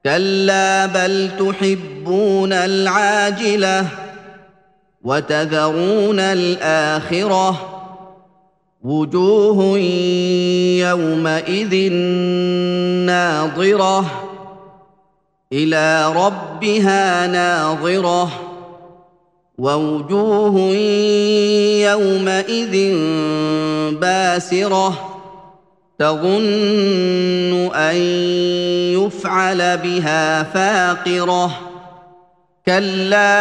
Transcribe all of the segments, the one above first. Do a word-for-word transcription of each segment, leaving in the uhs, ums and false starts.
كلا بل تحبون العاجلة وتذرون الآخرة وجوه يومئذ ناظرة إلى ربها ناظرة ووجوه يومئذ باسرة تظن أن يفعل بها فاقرة كلا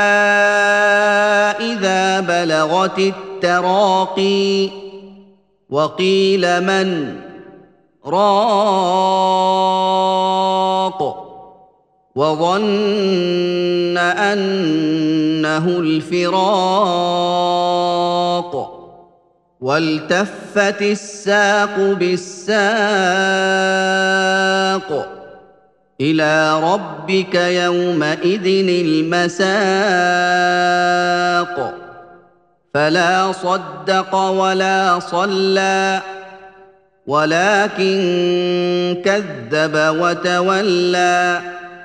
إذا بلغت التراقي وقيل من راق وظن أنه الفراق والتفت الساق بالساق إلى ربك يومئذ المساق فلا صدق ولا صلى ولكن كذب وتولى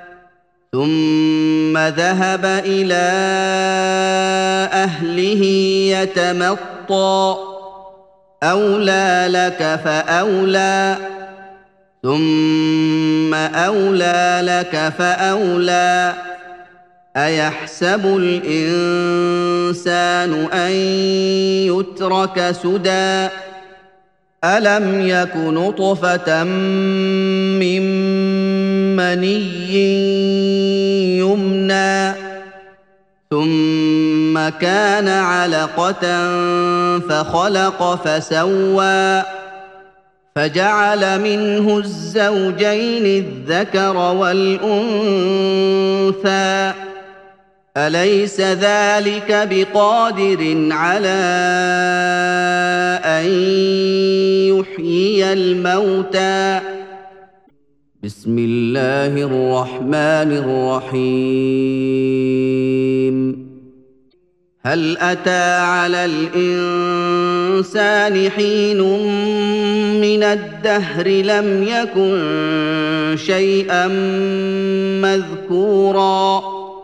ثم ذهب إلى أهله يتمطى أولى لك فأولى ثم أولى لك فأولى أيحسب الإنسان أن يترك سدى ألم يك نطفة من مني يمنى ثم كان علقة فخلق فسوى فجعل منه الزوجين الذكر والأنثى أليس ذلك بقادر على أن يحيي الموتى بسم الله الرحمن الرحيم هل أتى على الإنسان حين من الدهر لم يكن شيئا مذكورا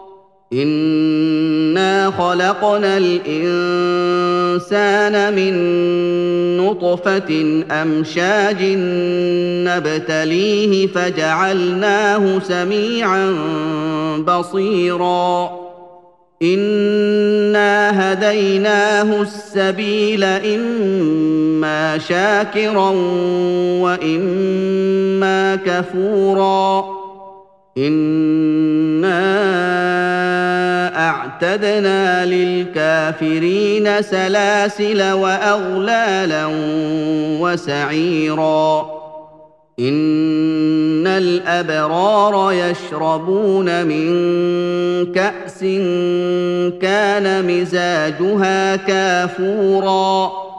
إنا خلقنا الإنسان من نطفة أمشاج نبتليه فجعلناه سميعا بصيرا إنا هديناه السبيل إما شاكرا وإما كفورا إنا أعتدنا للكافرين سلاسل وأغلالا وسعيرا إن الأبرار يشربون من كأس كان مزاجها كافورا